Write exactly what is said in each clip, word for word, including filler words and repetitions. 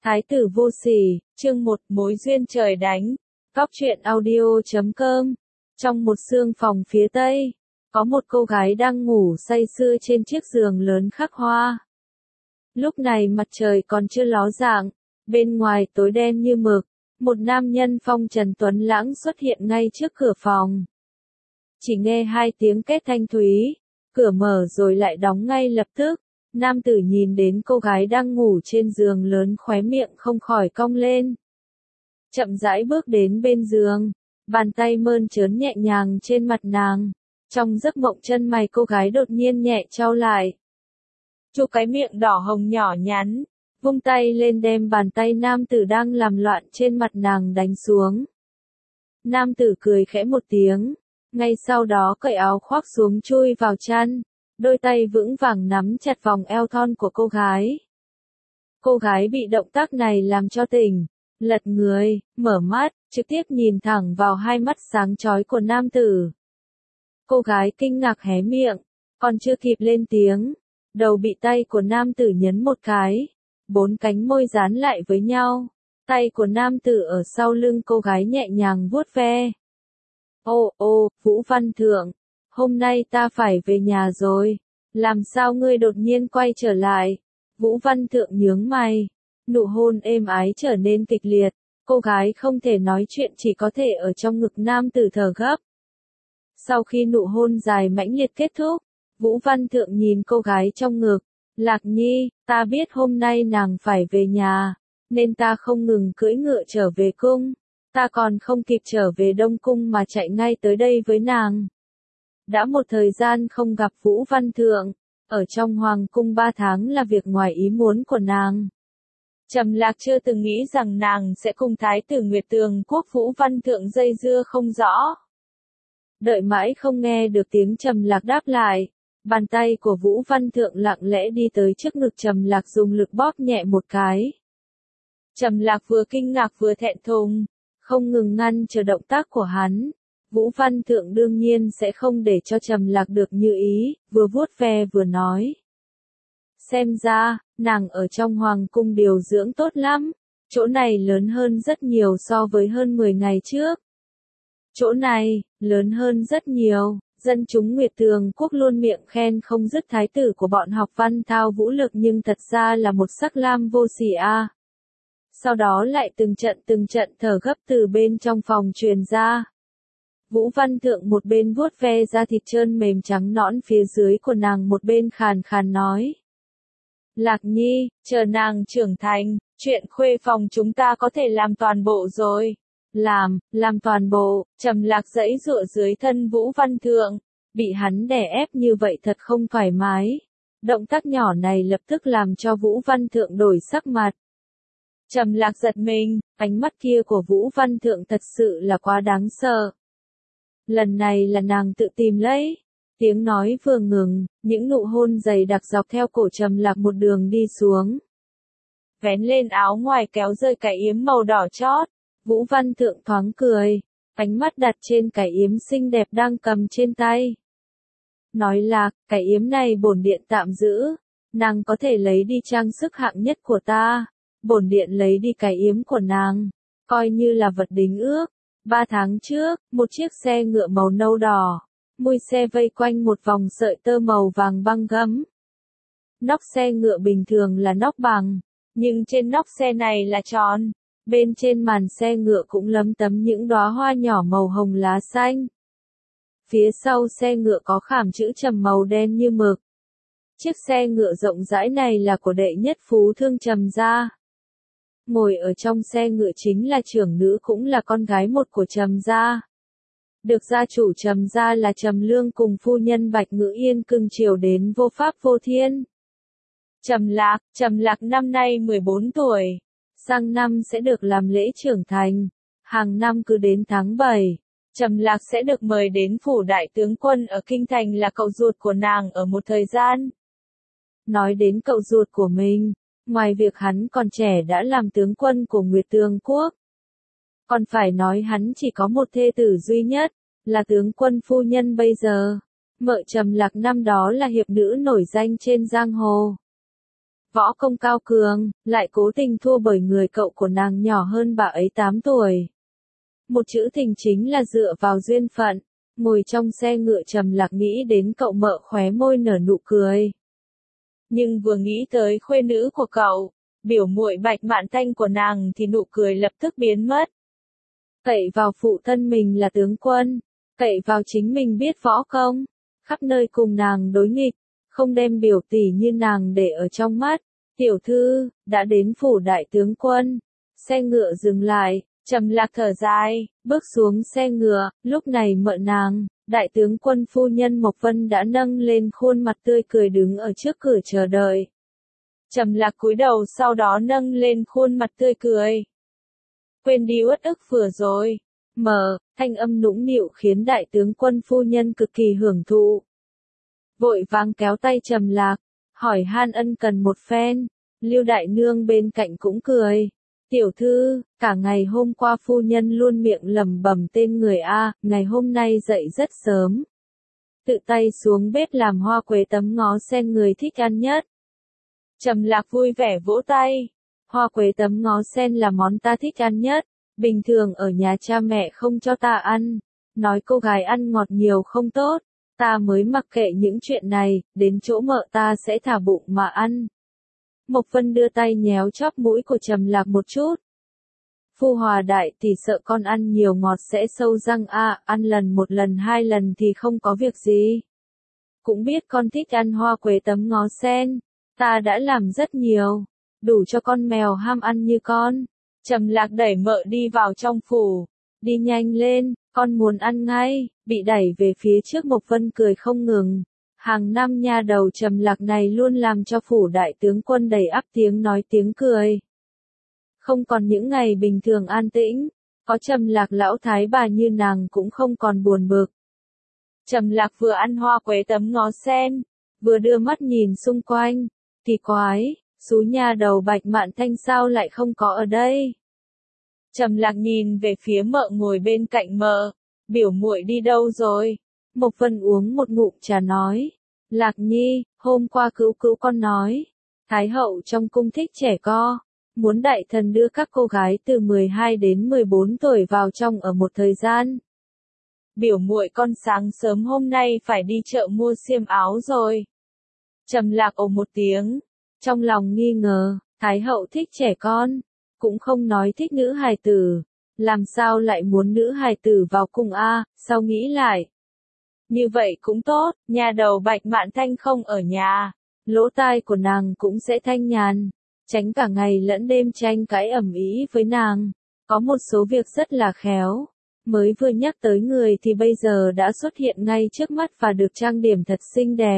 Thái tử vô sỉ, chương một, mối duyên trời đánh. Góc truyện audio chấm com. Trong một sương phòng phía tây, có một cô gái đang ngủ say sưa trên chiếc giường lớn khắc hoa. Lúc này mặt trời còn chưa ló dạng, bên ngoài tối đen như mực, một nam nhân phong trần tuấn lãng xuất hiện ngay trước cửa phòng. Chỉ nghe hai tiếng két thanh thúy, cửa mở rồi lại đóng ngay lập tức. Nam tử nhìn đến cô gái đang ngủ trên giường lớn, khóe miệng không khỏi cong lên. Chậm rãi bước đến bên giường, bàn tay mơn trớn nhẹ nhàng trên mặt nàng. Trong giấc mộng chân mày cô gái đột nhiên nhẹ chau lại. Chu cái miệng đỏ hồng nhỏ nhắn, vung tay lên đem bàn tay nam tử đang làm loạn trên mặt nàng đánh xuống. Nam tử cười khẽ một tiếng, ngay sau đó cởi áo khoác xuống chui vào chăn. Đôi tay vững vàng nắm chặt vòng eo thon của cô gái. Cô gái bị động tác này làm cho tỉnh, lật người, mở mắt, trực tiếp nhìn thẳng vào hai mắt sáng chói của nam tử. Cô gái kinh ngạc hé miệng, còn chưa kịp lên tiếng, đầu bị tay của nam tử nhấn một cái, bốn cánh môi dán lại với nhau. Tay của nam tử ở sau lưng cô gái nhẹ nhàng vuốt ve. Ô ô, Vũ Văn Thượng. Hôm nay ta phải về nhà rồi, làm sao ngươi đột nhiên quay trở lại? Vũ Văn Thượng nhướng mày, nụ hôn êm ái trở nên kịch liệt, cô gái không thể nói chuyện, chỉ có thể ở trong ngực nam tử thở gấp. Sau khi nụ hôn dài mãnh liệt kết thúc, Vũ Văn Thượng nhìn cô gái trong ngực, Lạc Nhi, ta biết hôm nay nàng phải về nhà, nên ta không ngừng cưỡi ngựa trở về cung, ta còn không kịp trở về Đông Cung mà chạy ngay tới đây với nàng. Đã một thời gian không gặp Vũ Văn Thượng, ở trong Hoàng cung ba tháng là việc ngoài ý muốn của nàng. Trầm Lạc chưa từng nghĩ rằng nàng sẽ cùng Thái tử Nguyệt Tường Quốc Vũ Văn Thượng dây dưa không rõ. Đợi mãi không nghe được tiếng Trầm Lạc đáp lại, bàn tay của Vũ Văn Thượng lặng lẽ đi tới trước ngực Trầm Lạc, dùng lực bóp nhẹ một cái. Trầm Lạc vừa kinh ngạc vừa thẹn thùng, không ngừng ngăn chờ động tác của hắn. Vũ Văn Thượng đương nhiên sẽ không để cho Trầm Lạc được như ý, vừa vuốt ve vừa nói. Xem ra, nàng ở trong Hoàng cung điều dưỡng tốt lắm, chỗ này lớn hơn rất nhiều so với hơn mười ngày trước. Chỗ này, lớn hơn rất nhiều, dân chúng Nguyệt Tường Quốc luôn miệng khen không dứt thái tử của bọn học văn thao vũ lực, nhưng thật ra là một sắc lam vô sỉ a. Sau đó lại từng trận từng trận thở gấp từ bên trong phòng truyền ra. Vũ Văn Thượng một bên vuốt ve da thịt trơn mềm trắng nõn phía dưới của nàng, một bên khàn khàn nói. Lạc Nhi, chờ nàng trưởng thành, chuyện khuê phòng chúng ta có thể làm toàn bộ rồi. Làm, làm toàn bộ, Trầm Lạc giãy giụa dưới thân Vũ Văn Thượng, bị hắn đè ép như vậy thật không thoải mái. Động tác nhỏ này lập tức làm cho Vũ Văn Thượng đổi sắc mặt. Trầm Lạc giật mình, ánh mắt kia của Vũ Văn Thượng thật sự là quá đáng sợ. Lần này là nàng tự tìm lấy. Tiếng nói vừa ngừng, những nụ hôn dày đặc dọc theo cổ Trầm Lạc một đường đi xuống. Vén lên áo ngoài kéo rơi cái yếm màu đỏ chót. Vũ Văn Thượng thoáng cười, ánh mắt đặt trên cái yếm xinh đẹp đang cầm trên tay. Nói Lạc, cái yếm này bổn điện tạm giữ, nàng có thể lấy đi trang sức hạng nhất của ta. Bổn điện lấy đi cái yếm của nàng, coi như là vật đính ước. Ba tháng trước, một chiếc xe ngựa màu nâu đỏ, mui xe vây quanh một vòng sợi tơ màu vàng băng gấm. Nóc xe ngựa bình thường là nóc bằng, nhưng trên nóc xe này là tròn. Bên trên màn xe ngựa cũng lấm tấm những đóa hoa nhỏ màu hồng lá xanh. Phía sau xe ngựa có khảm chữ Trầm màu đen như mực. Chiếc xe ngựa rộng rãi này là của đệ nhất phú thương Trầm gia. Ngồi ở trong xe ngựa chính là trưởng nữ, cũng là con gái một của Trầm gia. Được gia chủ Trầm gia là Trầm Lương cùng phu nhân Bạch Ngữ Yên cưng chiều đến vô pháp vô thiên. Trầm Lạc, Trầm Lạc năm nay mười bốn tuổi, sang năm sẽ được làm lễ trưởng thành. Hàng năm cứ đến tháng bảy, Trầm Lạc sẽ được mời đến phủ đại tướng quân ở kinh thành là cậu ruột của nàng ở một thời gian. Nói đến cậu ruột của mình, ngoài việc hắn còn trẻ đã làm tướng quân của Nguyệt Tường Quốc, còn phải nói hắn chỉ có một thê tử duy nhất, là tướng quân phu nhân bây giờ. Mợ Trầm Lạc năm đó là hiệp nữ nổi danh trên giang hồ. võ công cao cường, lại cố tình thua bởi người cậu của nàng nhỏ hơn bà ấy tám tuổi. Một chữ tình chính là dựa vào duyên phận. Ngồi trong xe ngựa Trầm Lạc nghĩ đến cậu mợ khóe môi nở nụ cười. Nhưng vừa nghĩ tới khuê nữ của cậu, biểu muội Bạch Mạn Thanh của nàng thì nụ cười lập tức biến mất. Cậy vào phụ thân mình là tướng quân, cậy vào chính mình biết võ công, khắp nơi cùng nàng đối nghịch, không đem biểu tỷ như nàng để ở trong mắt. Tiểu thư, đã đến phủ đại tướng quân. Xe ngựa dừng lại, Trầm Lạc thở dài, bước xuống xe ngựa, lúc này mợ nàng, đại tướng quân phu nhân Mộc Vân đã nâng lên khuôn mặt tươi cười đứng ở trước cửa chờ đợi. Trầm Lạc cúi đầu sau đó nâng lên khuôn mặt tươi cười. Quên đi uất ức vừa rồi. Mờ, thanh âm nũng nịu khiến đại tướng quân phu nhân cực kỳ hưởng thụ. Vội vàng kéo tay Trầm Lạc, hỏi han ân cần một phen. Lưu đại nương bên cạnh cũng cười. Tiểu thư, cả ngày hôm qua phu nhân luôn miệng lẩm bẩm tên người A, ngày hôm nay dậy rất sớm. Tự tay xuống bếp làm hoa quế tấm ngó sen người thích ăn nhất. Trầm Lạc vui vẻ vỗ tay. Hoa quế tấm ngó sen là món ta thích ăn nhất, bình thường ở nhà cha mẹ không cho ta ăn, nói cô gái ăn ngọt nhiều không tốt, ta mới mặc kệ những chuyện này, đến chỗ mợ ta sẽ thả bụng mà ăn. Mộc Vân đưa tay nhéo chóp mũi của Trầm Lạc một chút. Phu Hòa đại thì sợ con ăn nhiều ngọt sẽ sâu răng a, à, ăn lần một lần hai lần thì không có việc gì. Cũng biết con thích ăn hoa quế tấm ngó sen, ta đã làm rất nhiều, đủ cho con mèo ham ăn như con. Trầm Lạc đẩy mợ đi vào trong phủ, đi nhanh lên, con muốn ăn ngay, bị đẩy về phía trước Mộc Vân cười không ngừng. Hàng năm nha đầu Trầm Lạc này luôn làm cho phủ đại tướng quân đầy ắp tiếng nói tiếng cười. Không còn những ngày bình thường an tĩnh, có Trầm Lạc lão thái bà như nàng cũng không còn buồn bực. Trầm Lạc vừa ăn hoa quế tấm ngó sen, vừa đưa mắt nhìn xung quanh, kỳ quái, xú nha đầu Bạch Mạn Thanh sao lại không có ở đây. Trầm Lạc nhìn về phía mợ ngồi bên cạnh mợ, biểu muội đi đâu rồi? Mộc Vân uống một ngụm trà nói, Lạc Nhi, hôm qua cứu cứu con nói, Thái hậu trong cung thích trẻ co, muốn đại thần đưa các cô gái từ mười hai đến mười bốn tuổi vào trong ở một thời gian. Biểu muội con sáng sớm hôm nay phải đi chợ mua xiêm áo rồi. Trầm Lạc ồ một tiếng, trong lòng nghi ngờ, Thái hậu thích trẻ con, cũng không nói thích nữ hài tử, làm sao lại muốn nữ hài tử vào cung a? Sao nghĩ lại? Như vậy cũng tốt, nhà đầu Bạch Mạn Thanh không ở nhà, lỗ tai của nàng cũng sẽ thanh nhàn, tránh cả ngày lẫn đêm tranh cãi ầm ĩ với nàng. Có một số việc rất là khéo, mới vừa nhắc tới người thì bây giờ đã xuất hiện ngay trước mắt và được trang điểm thật xinh đẹp.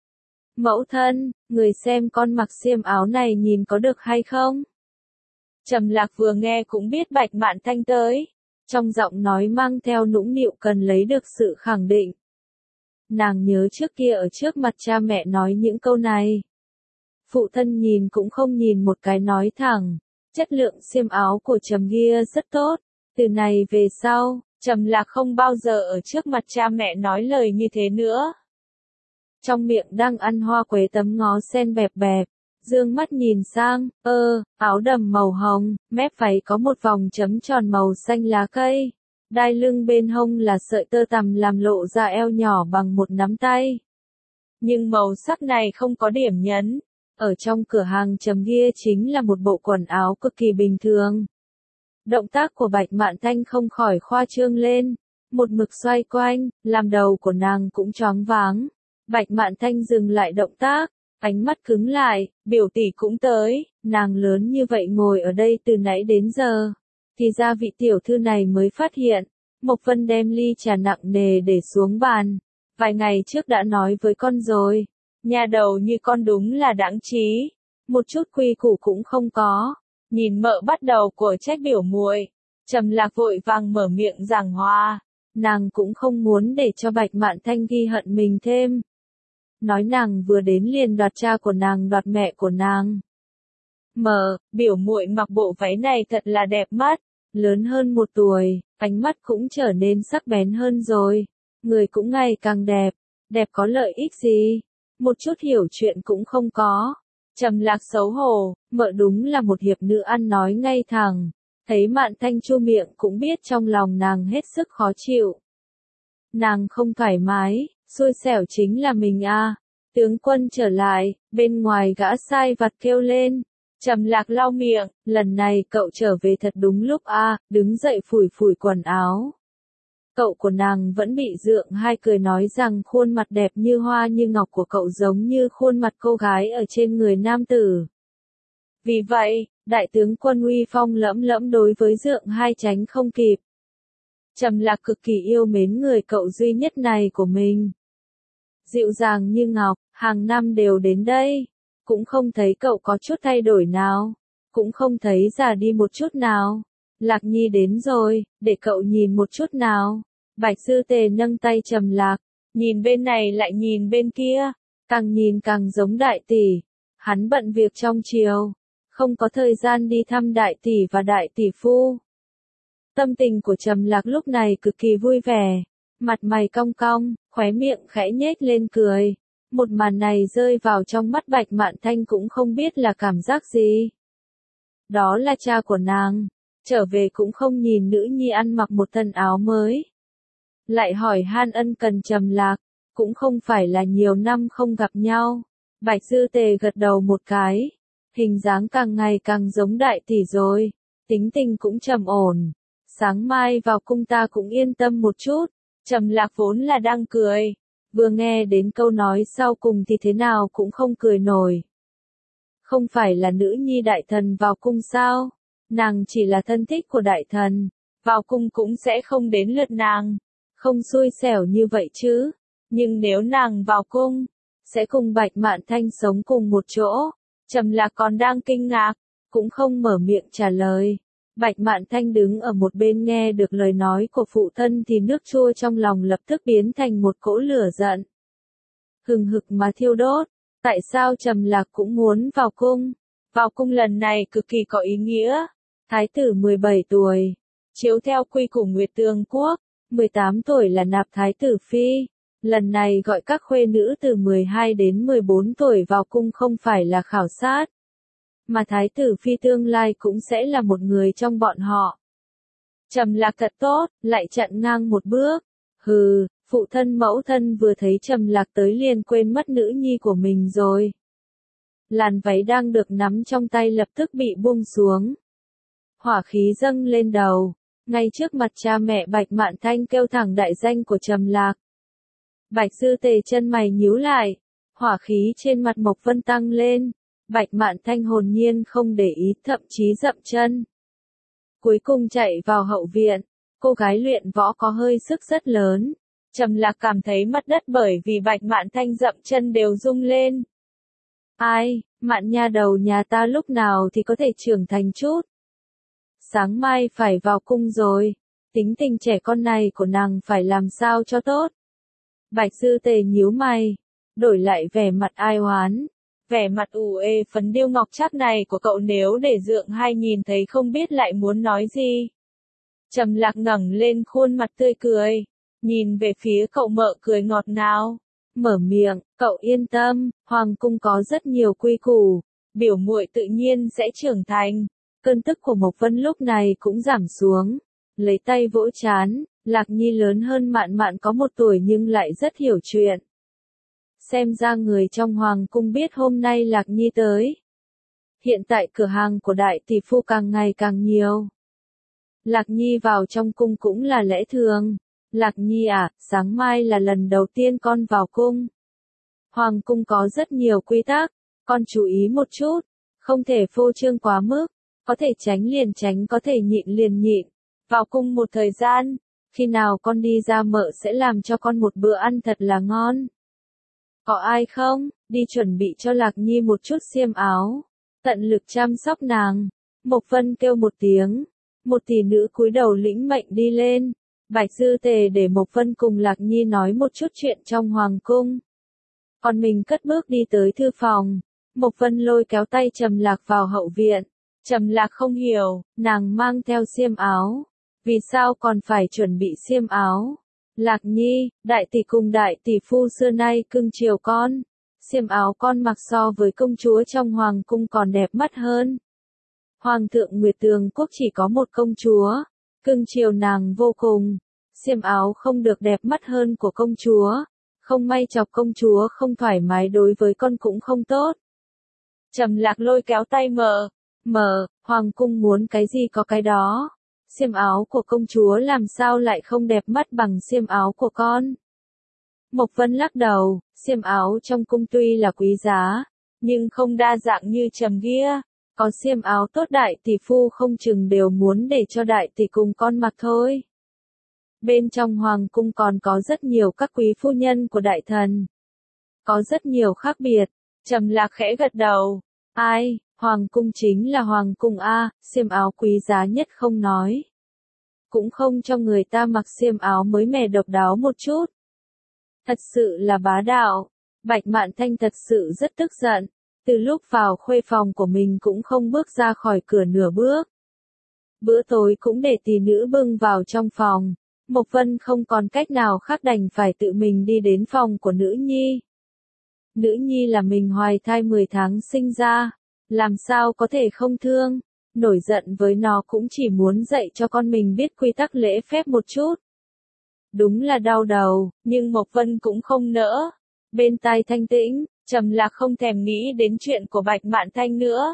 Mẫu thân, người xem con mặc xiêm áo này nhìn có được hay không? Trầm Lạc vừa nghe cũng biết Bạch Mạn Thanh tới, trong giọng nói mang theo nũng nịu cần lấy được sự khẳng định. Nàng nhớ trước kia ở trước mặt cha mẹ nói những câu này. Phụ thân nhìn cũng không nhìn một cái nói thẳng, chất lượng xiêm áo của Trầm kia rất tốt, từ này về sau, Trầm Lạc không bao giờ ở trước mặt cha mẹ nói lời như thế nữa. Trong miệng đang ăn hoa quế tấm ngó sen bẹp bẹp, dương mắt nhìn sang, ơ, áo đầm màu hồng, mép váy có một vòng chấm tròn màu xanh lá cây. Đai lưng bên hông là sợi tơ tằm làm lộ ra eo nhỏ bằng một nắm tay. Nhưng màu sắc này không có điểm nhấn. Ở trong cửa hàng Trầm kia chính là một bộ quần áo cực kỳ bình thường. Động tác của Bạch Mạn Thanh không khỏi khoa trương lên. Một mực xoay quanh, làm đầu của nàng cũng choáng váng. Bạch Mạn Thanh dừng lại động tác, ánh mắt cứng lại, biểu tỷ cũng tới, nàng lớn như vậy ngồi ở đây từ nãy đến giờ. Thì ra vị tiểu thư này mới phát hiện, Mộc Vân đem ly trà nặng nề để xuống bàn. Vài ngày trước đã nói với con rồi, nhà đầu như con đúng là đáng trí, một chút quy củ cũng không có. Nhìn mợ bắt đầu của trách biểu muội, Trầm Lạc vội vàng mở miệng giảng hòa, nàng cũng không muốn để cho Bạch Mạn Thanh ghi hận mình thêm. Nói nàng vừa đến liền đoạt cha của nàng đoạt mẹ của nàng. Mờ, biểu muội mặc bộ váy này thật là đẹp mắt, lớn hơn một tuổi, ánh mắt cũng trở nên sắc bén hơn rồi, người cũng ngày càng đẹp, đẹp có lợi ích gì, một chút hiểu chuyện cũng không có, Trầm Lạc xấu hổ, mợ đúng là một hiệp nữ ăn nói ngay thẳng. Thấy Mạn Thanh chu miệng cũng biết trong lòng nàng hết sức khó chịu. Nàng không thoải mái, xui xẻo chính là mình a. À. Tướng quân trở lại, bên ngoài gã sai vặt kêu lên. Trầm Lạc lau miệng, lần này cậu trở về thật đúng lúc a, à, đứng dậy phủi phủi quần áo. Cậu của nàng vẫn bị Dượng Hai cười nói rằng khuôn mặt đẹp như hoa như ngọc của cậu giống như khuôn mặt cô gái ở trên người nam tử. Vì vậy, đại tướng quân uy phong lẫm lẫm đối với Dượng Hai tránh không kịp. Trầm Lạc cực kỳ yêu mến người cậu duy nhất này của mình. Dịu dàng như ngọc, hàng năm đều đến đây. Cũng không thấy cậu có chút thay đổi nào. Cũng không thấy già đi một chút nào. Lạc Nhi đến rồi, để cậu nhìn một chút nào. Bạch Sư Tề nâng tay Trầm Lạc, nhìn bên này lại nhìn bên kia, càng nhìn càng giống đại tỷ. Hắn bận việc trong triều, không có thời gian đi thăm đại tỷ và đại tỷ phu. Tâm tình của Trầm Lạc lúc này cực kỳ vui vẻ, mặt mày cong cong, khóe miệng khẽ nhếch lên cười. Một màn này rơi vào trong mắt Bạch Mạn Thanh cũng không biết là cảm giác gì. Đó là cha của nàng, trở về cũng không nhìn nữ nhi ăn mặc một thân áo mới. Lại hỏi han ân cần Trầm Lạc, cũng không phải là nhiều năm không gặp nhau. Bạch Dư Tề gật đầu một cái, hình dáng càng ngày càng giống đại tỷ rồi, tính tình cũng trầm ổn. Sáng mai vào cung ta cũng yên tâm một chút. Trầm Lạc vốn là đang cười, vừa nghe đến câu nói sau cùng thì thế nào cũng không cười nổi. Không phải là nữ nhi đại thần vào cung sao? Nàng chỉ là thân thích của đại thần, vào cung cũng sẽ không đến lượt nàng. Không xui xẻo như vậy chứ. Nhưng nếu nàng vào cung, sẽ cùng Bạch Mạn Thanh sống cùng một chỗ. Trầm Lạc còn đang kinh ngạc, cũng không mở miệng trả lời. Bạch Mạn Thanh đứng ở một bên nghe được lời nói của phụ thân thì nước chua trong lòng lập tức biến thành một cỗ lửa giận. Hừng hực mà thiêu đốt, tại sao Trầm Lạc cũng muốn vào cung? Vào cung lần này cực kỳ có ý nghĩa. Thái tử mười bảy tuổi, chiếu theo quy củ Nguyệt Tường Quốc, mười tám tuổi là nạp thái tử phi. Lần này gọi các khuê nữ từ mười hai đến mười bốn tuổi vào cung không phải là khảo sát, mà thái tử phi tương lai cũng sẽ là một người trong bọn họ. Trầm Lạc thật tốt, lại chặn ngang một bước. Hừ, phụ thân mẫu thân vừa thấy Trầm Lạc tới liền quên mất nữ nhi của mình rồi. Làn váy đang được nắm trong tay lập tức bị buông xuống. Hỏa khí dâng lên đầu, ngay trước mặt cha mẹ Bạch Mạn Thanh kêu thẳng đại danh của Trầm Lạc. Bạch Dư Tề chân mày nhíu lại, hỏa khí trên mặt Mộc Vân tăng lên. Bạch Mạn Thanh hồn nhiên không để ý, thậm chí dậm chân. Cuối cùng chạy vào hậu viện, cô gái luyện võ có hơi sức rất lớn. Trầm Lạc cảm thấy mặt đất bởi vì Bạch Mạn Thanh dậm chân đều rung lên. Ai, Mạn nha đầu nhà ta lúc nào thì có thể trưởng thành chút. Sáng mai phải vào cung rồi, tính tình trẻ con này của nàng phải làm sao cho tốt. Bạch Dư Tề nhíu mày, đổi lại vẻ mặt ai oán. Vẻ mặt ủ ê phấn điêu ngọc trác này của cậu nếu để Dượng Hai nhìn thấy không biết lại muốn nói gì. Trầm Lạc ngẩng lên khuôn mặt tươi cười, nhìn về phía cậu mợ cười ngọt ngào, mở miệng, cậu yên tâm, hoàng cung có rất nhiều quy củ, biểu muội tự nhiên sẽ trưởng thành. Cơn tức của Mộc Vân lúc này cũng giảm xuống, lấy tay vỗ trán. Lạc Nhi lớn hơn Mạn Mạn có một tuổi nhưng lại rất hiểu chuyện. Xem ra người trong hoàng cung biết hôm nay Lạc Nhi tới. Hiện tại cửa hàng của đại tỷ phu càng ngày càng nhiều. Lạc Nhi vào trong cung cũng là lẽ thường. Lạc Nhi à, sáng mai là lần đầu tiên con vào cung. Hoàng cung có rất nhiều quy tắc, con chú ý một chút, không thể phô trương quá mức, có thể tránh liền tránh, có thể nhịn liền nhịn. Vào cung một thời gian, khi nào con đi ra mợ sẽ làm cho con một bữa ăn thật là ngon. Có ai không, đi chuẩn bị cho Lạc Nhi một chút xiêm áo, tận lực chăm sóc nàng. Mộc Vân kêu một tiếng, một tỷ nữ cúi đầu lĩnh mệnh đi lên. Bạch Dư Tề để Mộc Vân cùng Lạc Nhi nói một chút chuyện trong hoàng cung. Còn mình cất bước đi tới thư phòng. Mộc Vân lôi kéo tay Trầm Lạc vào hậu viện. Trầm Lạc không hiểu, nàng mang theo xiêm áo, vì sao còn phải chuẩn bị xiêm áo? Lạc Nhi, đại tỷ cùng đại tỷ phu xưa nay cưng chiều con, xiêm áo con mặc so với công chúa trong hoàng cung còn đẹp mắt hơn. Hoàng thượng Nguyệt Tường Quốc chỉ có một công chúa, cưng chiều nàng vô cùng, xiêm áo không được đẹp mắt hơn của công chúa, không may chọc công chúa không thoải mái đối với con cũng không tốt. Trầm Lạc lôi kéo tay mờ, mờ, hoàng cung muốn cái gì có cái đó, xiêm áo của công chúa làm sao lại không đẹp mắt bằng xiêm áo của con. Mộc Vân lắc đầu, xiêm áo trong cung tuy là quý giá, nhưng không đa dạng như Trầm kia, có xiêm áo tốt đại tỷ phu không chừng đều muốn để cho đại tỷ cùng con mặc thôi. Bên trong hoàng cung còn có rất nhiều các quý phu nhân của đại thần. Có rất nhiều khác biệt, Trầm Lạc khẽ gật đầu, ai, hoàng cung chính là hoàng cung a, xiêm áo quý giá nhất không nói. Cũng không cho người ta mặc xiêm áo mới mẻ độc đáo một chút. Thật sự là bá đạo, Bạch Mạn Thanh thật sự rất tức giận, từ lúc vào khuê phòng của mình cũng không bước ra khỏi cửa nửa bước. Bữa tối cũng để tỷ nữ bưng vào trong phòng, Mộc Vân không còn cách nào khác đành phải tự mình đi đến phòng của nữ nhi. Nữ nhi là mình hoài thai mười tháng sinh ra, làm sao có thể không thương, nổi giận với nó cũng chỉ muốn dạy cho con mình biết quy tắc lễ phép một chút. Đúng là đau đầu, nhưng Mộc Vân cũng không nỡ. Bên tai thanh tĩnh, Trầm Lạc không thèm nghĩ đến chuyện của Bạch Mạn Thanh nữa.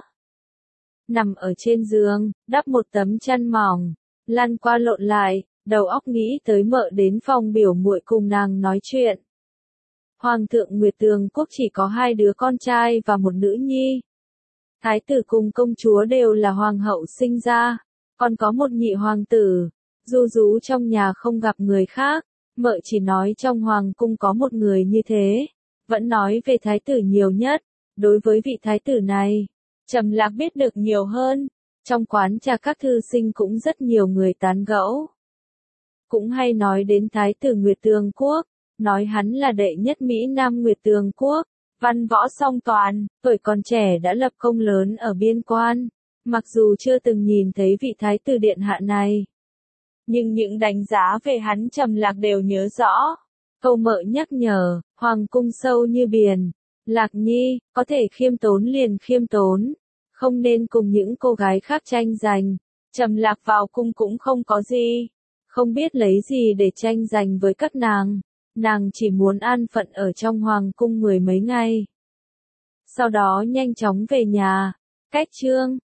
Nằm ở trên giường, đắp một tấm chăn mỏng, lăn qua lộn lại, đầu óc nghĩ tới mợ đến phòng biểu muội cùng nàng nói chuyện. Hoàng thượng Nguyệt Tường Quốc chỉ có hai đứa con trai và một nữ nhi. Thái tử cùng công chúa đều là hoàng hậu sinh ra, còn có một nhị hoàng tử. Du rú trong nhà không gặp người khác, mợ chỉ nói trong hoàng cung có một người như thế, vẫn nói về thái tử nhiều nhất. Đối với vị thái tử này, Trầm Lạc biết được nhiều hơn, trong quán trà các thư sinh cũng rất nhiều người tán gẫu. Cũng hay nói đến thái tử Nguyệt Tường Quốc, nói hắn là đệ nhất Mỹ Nam Nguyệt Tường Quốc, văn võ song toàn, tuổi còn trẻ đã lập công lớn ở biên quan, mặc dù chưa từng nhìn thấy vị thái tử điện hạ này. Nhưng những đánh giá về hắn Trầm Lạc đều nhớ rõ. Câu mợ nhắc nhở, hoàng cung sâu như biển. Lạc Nhi, có thể khiêm tốn liền khiêm tốn. Không nên cùng những cô gái khác tranh giành. Trầm Lạc vào cung cũng không có gì. Không biết lấy gì để tranh giành với các nàng. Nàng chỉ muốn an phận ở trong hoàng cung mười mấy ngày. Sau đó nhanh chóng về nhà. Cách chương.